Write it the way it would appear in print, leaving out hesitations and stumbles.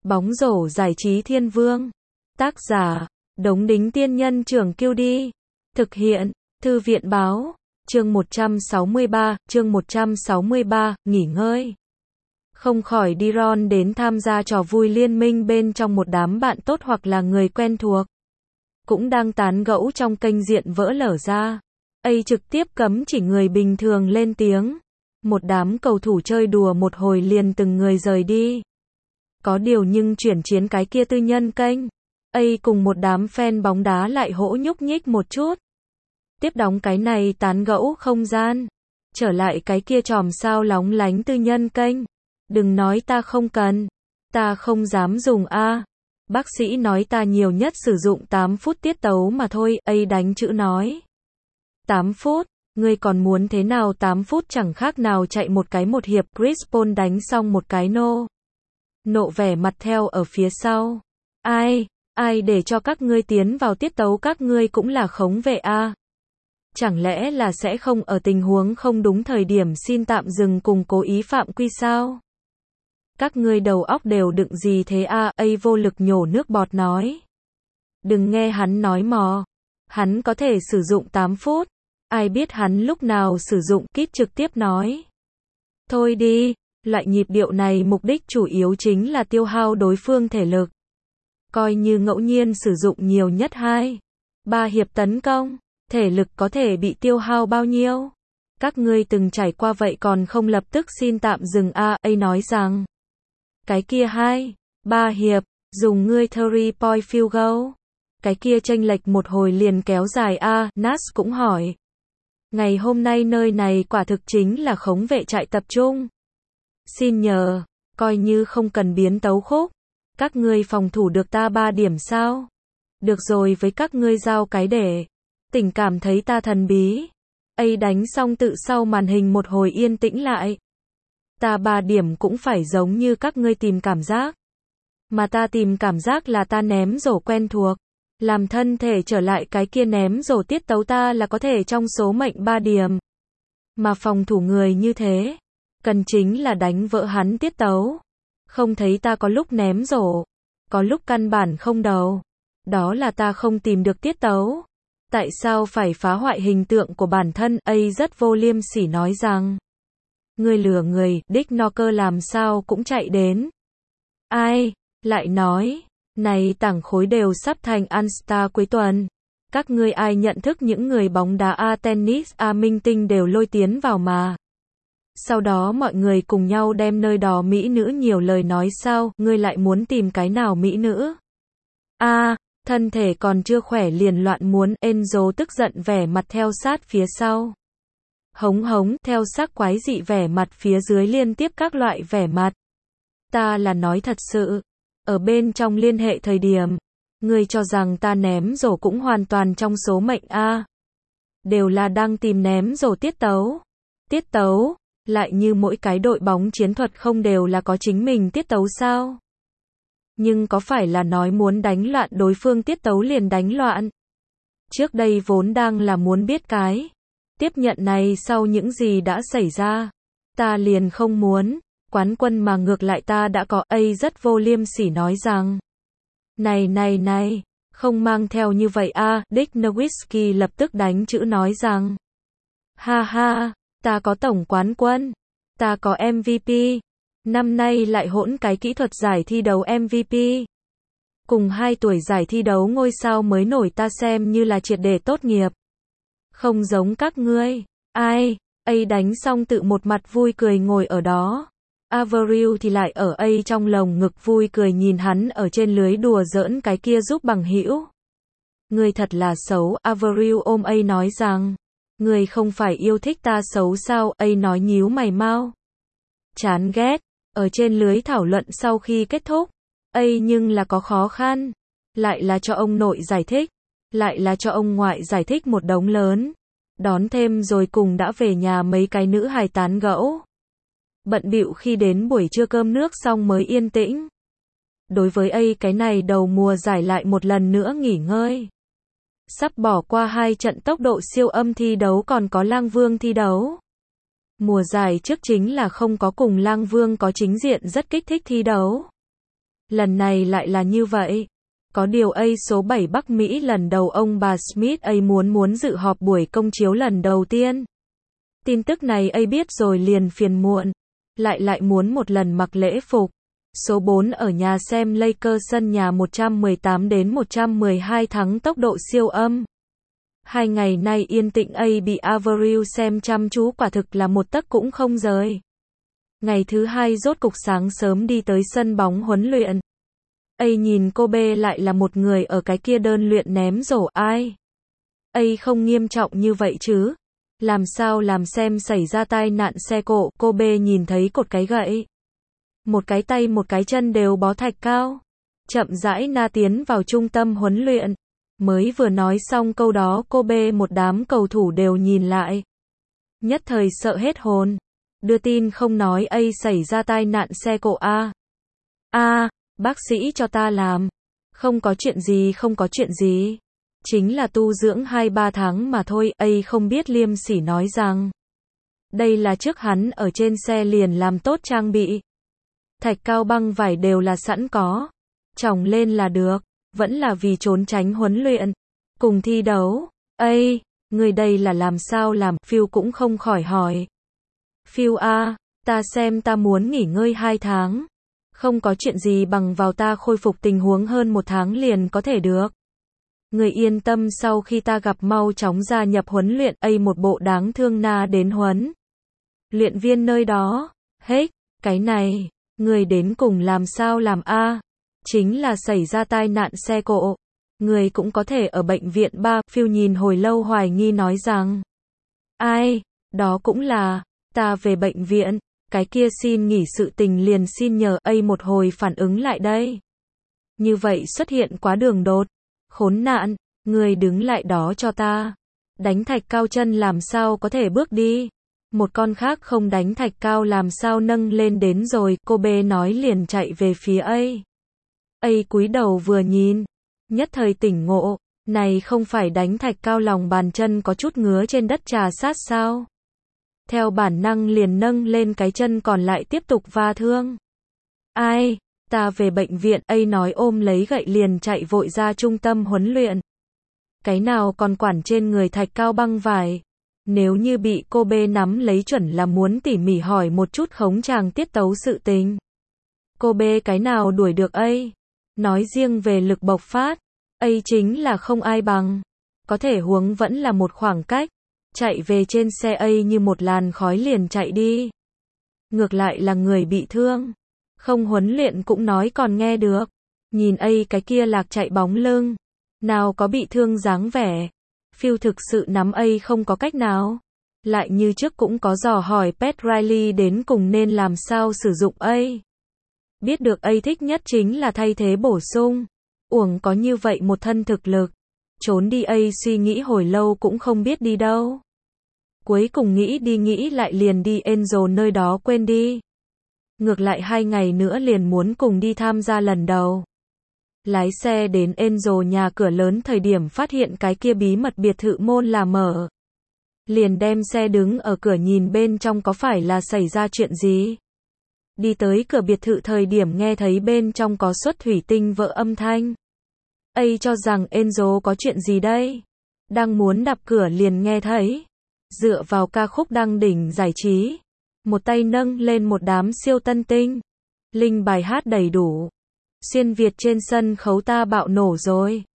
Bóng rổ giải trí thiên vương. Tác giả, Đống Đính Tiên Nhân Trưởng Kiêu Đi. Thực hiện, Thư viện Báo. Chương 163, nghỉ ngơi. Không khỏi đi Ron đến tham gia trò vui liên minh bên trong một đám bạn tốt hoặc là người quen thuộc. Cũng đang tán gẫu trong kênh diện vỡ lở ra. Trực tiếp cấm chỉ người bình thường lên tiếng. Một đám cầu thủ chơi đùa một hồi liền từng người rời đi. Có điều nhưng chuyển chiến cái kia tư nhân kênh. Cùng một đám fan bóng đá lại hỗ nhúc nhích một chút. Tiếp đóng cái này tán gẫu không gian. Trở lại cái kia chòm sao lóng lánh tư nhân kênh. Đừng nói ta không cần. Ta không dám dùng a. Bác sĩ nói ta nhiều nhất sử dụng 8 phút tiết tấu mà thôi. Đánh chữ nói. 8 phút. Ngươi còn muốn thế nào? 8 phút chẳng khác nào chạy một hiệp. Chris Paul đánh xong một cái nộ vẻ mặt theo ở phía sau. Ai để cho các ngươi tiến vào tiết tấu, các ngươi cũng là khống vệ a. Chẳng lẽ là sẽ không ở tình huống không đúng thời điểm xin tạm dừng cùng cố ý phạm quy sao? Các ngươi đầu óc đều đựng gì thế a? Vô lực nhổ nước bọt nói. Đừng nghe hắn nói mò. Hắn có thể sử dụng 8 phút. Ai biết hắn lúc nào sử dụng, Kit trực tiếp nói. Thôi đi, loại nhịp điệu này mục đích chủ yếu chính là tiêu hao đối phương thể lực. Coi như ngẫu nhiên sử dụng nhiều nhất 2-3 hiệp tấn công, thể lực có thể bị tiêu hao bao nhiêu? Các ngươi từng trải qua vậy còn không lập tức xin tạm dừng a? Nói rằng, cái kia 2-3 hiệp, dùng ngươi 3-point field goal. Cái kia chênh lệch một hồi liền kéo dài a. Nas cũng hỏi. Ngày hôm nay nơi này quả thực chính là khống vệ trại tập trung. Xin nhờ, coi như không cần biến tấu khúc. Các ngươi phòng thủ được ta 3 điểm sao? Được rồi, với các ngươi giao cái để. Tình cảm thấy ta thần bí. Đánh xong tự sau màn hình một hồi yên tĩnh lại. Ta 3 điểm cũng phải giống như các ngươi tìm cảm giác. Mà ta tìm cảm giác là ta ném rổ quen thuộc. Làm thân thể trở lại cái kia ném rổ tiết tấu ta là có thể trong số mệnh 3 điểm. Mà phòng thủ người như thế. Cần chính là đánh vỡ hắn tiết tấu. Không thấy ta có lúc ném rổ. Có lúc căn bản không đầu. Đó là ta không tìm được tiết tấu. Tại sao phải phá hoại hình tượng của bản thân? Rất vô liêm sỉ nói rằng. Ngươi lừa người, Dick Knocker làm sao cũng chạy đến. Lại nói. Này tảng khối đều sắp thành All-Star cuối tuần. Các ngươi ai nhận thức những người bóng đá tennis minh tinh đều lôi tiến vào mà. Sau đó mọi người cùng nhau đem nơi đó mỹ nữ nhiều lời nói sao, ngươi lại muốn tìm cái nào mỹ nữ? Thân thể còn chưa khỏe liền loạn muốn, Enzo tức giận vẻ mặt theo sát phía sau. Hống theo sắc quái dị vẻ mặt phía dưới liên tiếp các loại vẻ mặt. Ta là nói thật sự. Ở bên trong liên hệ thời điểm, ngươi cho rằng ta ném rổ cũng hoàn toàn trong số mệnh a? Đều là đang tìm ném rổ tiết tấu. Tiết tấu, lại như mỗi cái đội bóng chiến thuật không đều là có chính mình tiết tấu sao? Nhưng có phải là nói muốn đánh loạn đối phương tiết tấu liền đánh loạn? Trước đây vốn đang là muốn biết cái tiếp nhận này sau những gì đã xảy ra. Ta liền không muốn. Quán quân mà ngược lại ta đã có. Rất vô liêm sỉ nói rằng. Này, không mang theo như vậy a. Dick Nowitzki lập tức đánh chữ nói rằng. Ha, ta có tổng quán quân. Ta có MVP. Năm nay lại hỗn cái kỹ thuật giải thi đấu MVP. Cùng 2 tuổi giải thi đấu ngôi sao mới nổi ta xem như là triệt để tốt nghiệp. Không giống các ngươi. Đánh xong tự một mặt vui cười ngồi ở đó. Avril thì lại ở trong lồng ngực vui cười nhìn hắn ở trên lưới đùa giỡn cái kia giúp bằng hữu. Ngươi thật là xấu, Avril ôm nói rằng. Ngươi không phải yêu thích ta xấu sao? Nói nhíu mày mau. Chán ghét. Ở trên lưới thảo luận sau khi kết thúc. Nhưng là có khó khăn. Lại là cho ông nội giải thích. Lại là cho ông ngoại giải thích một đống lớn. Đón thêm rồi cùng đã về nhà mấy cái nữ hài tán gẫu. Bận bịu khi đến buổi trưa cơm nước xong mới yên tĩnh. Đối với cái này đầu mùa giải lại một lần nữa nghỉ ngơi. Sắp bỏ qua 2 trận tốc độ siêu âm thi đấu còn có Lang Vương thi đấu. Mùa giải trước chính là không có cùng Lang Vương có chính diện rất kích thích thi đấu. Lần này lại là như vậy. Có điều A số 7 Bắc Mỹ lần đầu ông bà Smith A muốn dự họp buổi công chiếu lần đầu tiên. Tin tức này A biết rồi liền phiền muộn. Lại muốn một lần mặc lễ phục. Số 4 ở nhà xem Lakers sân nhà 118-112 thắng tốc độ siêu âm. 2 ngày nay yên tĩnh A bị Avril xem chăm chú quả thực là một tấc cũng không rời. Ngày thứ hai rốt cục sáng sớm đi tới sân bóng huấn luyện. A nhìn cô B lại là một người ở cái kia đơn luyện ném rổ ai. A không nghiêm trọng như vậy chứ. Làm sao làm xem xảy ra tai nạn xe cộ, cô B nhìn thấy cột cái gậy. Một cái tay một cái chân đều bó thạch cao. Chậm rãi na tiến vào trung tâm huấn luyện. Mới vừa nói xong câu đó cô B một đám cầu thủ đều nhìn lại. Nhất thời sợ hết hồn. Đưa tin không nói A xảy ra tai nạn xe cộ a. Bác sĩ cho ta làm. Không có chuyện gì không có chuyện gì. Chính là tu dưỡng 2-3 tháng mà thôi. A không biết liêm sỉ nói rằng. Đây là trước hắn ở trên xe liền làm tốt trang bị. Thạch cao băng vải đều là sẵn có. Chồng lên là được. Vẫn là vì trốn tránh huấn luyện. Cùng thi đấu. A, người đây là làm sao làm, Phil cũng không khỏi hỏi. Phil ta xem ta muốn nghỉ ngơi 2 tháng. Không có chuyện gì bằng vào ta khôi phục tình huống hơn 1 tháng liền có thể được. Người yên tâm sau khi ta gặp mau chóng gia nhập huấn luyện. A một bộ đáng thương na đến huấn luyện viên nơi đó. Hết, cái này, người đến cùng làm sao làm a? Chính là xảy ra tai nạn xe cộ. Người cũng có thể ở bệnh viện ba. Phil nhìn hồi lâu hoài nghi nói rằng. Ai, đó cũng là, ta về bệnh viện. Cái kia xin nghỉ sự tình liền xin nhờ. A một hồi phản ứng lại đây. Như vậy xuất hiện quá đường đột. Khốn nạn, người đứng lại đó cho ta. Đánh thạch cao chân làm sao có thể bước đi. Một con khác không đánh thạch cao làm sao nâng lên đến rồi. Cô B nói liền chạy về phía A. A cúi đầu vừa nhìn. Nhất thời tỉnh ngộ. Này không phải đánh thạch cao lòng bàn chân có chút ngứa trên đất trà sát sao. Theo bản năng liền nâng lên cái chân còn lại tiếp tục va thương. Ai, ta về bệnh viện. A nói ôm lấy gậy liền chạy vội ra trung tâm huấn luyện. Cái nào còn quản trên người thạch cao băng vải. Nếu như bị cô B nắm lấy chuẩn là muốn tỉ mỉ hỏi một chút khống chàng tiết tấu sự tình. Cô B cái nào đuổi được A. Nói riêng về lực bộc phát. A chính là không ai bằng. Có thể huống vẫn là một khoảng cách. Chạy về trên xe A như một làn khói liền chạy đi. Ngược lại là người bị thương. Không huấn luyện cũng nói còn nghe được. Nhìn A cái kia lạc chạy bóng lưng. Nào có bị thương dáng vẻ. Phil thực sự nắm A không có cách nào. Lại như trước cũng có dò hỏi Pat Riley đến cùng nên làm sao sử dụng A. Biết được A thích nhất chính là thay thế bổ sung. Uổng có như vậy một thân thực lực. Trốn đi A suy nghĩ hồi lâu cũng không biết đi đâu. Cuối cùng nghĩ đi nghĩ lại liền đi Angel nơi đó quên đi. Ngược lại 2 ngày nữa liền muốn cùng đi tham gia lần đầu. Lái xe đến Angel nhà cửa lớn thời điểm phát hiện cái kia bí mật biệt thự môn là mở. Liền đem xe đứng ở cửa nhìn bên trong có phải là xảy ra chuyện gì. Đi tới cửa biệt thự thời điểm nghe thấy bên trong có suất thủy tinh vỡ âm thanh. A cho rằng Angel có chuyện gì đây? Đang muốn đập cửa liền nghe thấy. Dựa vào ca khúc đăng đỉnh giải trí. Một tay nâng lên một đám siêu tân tinh. Linh bài hát đầy đủ. Xuyên Việt trên sân khấu ta bạo nổ rồi.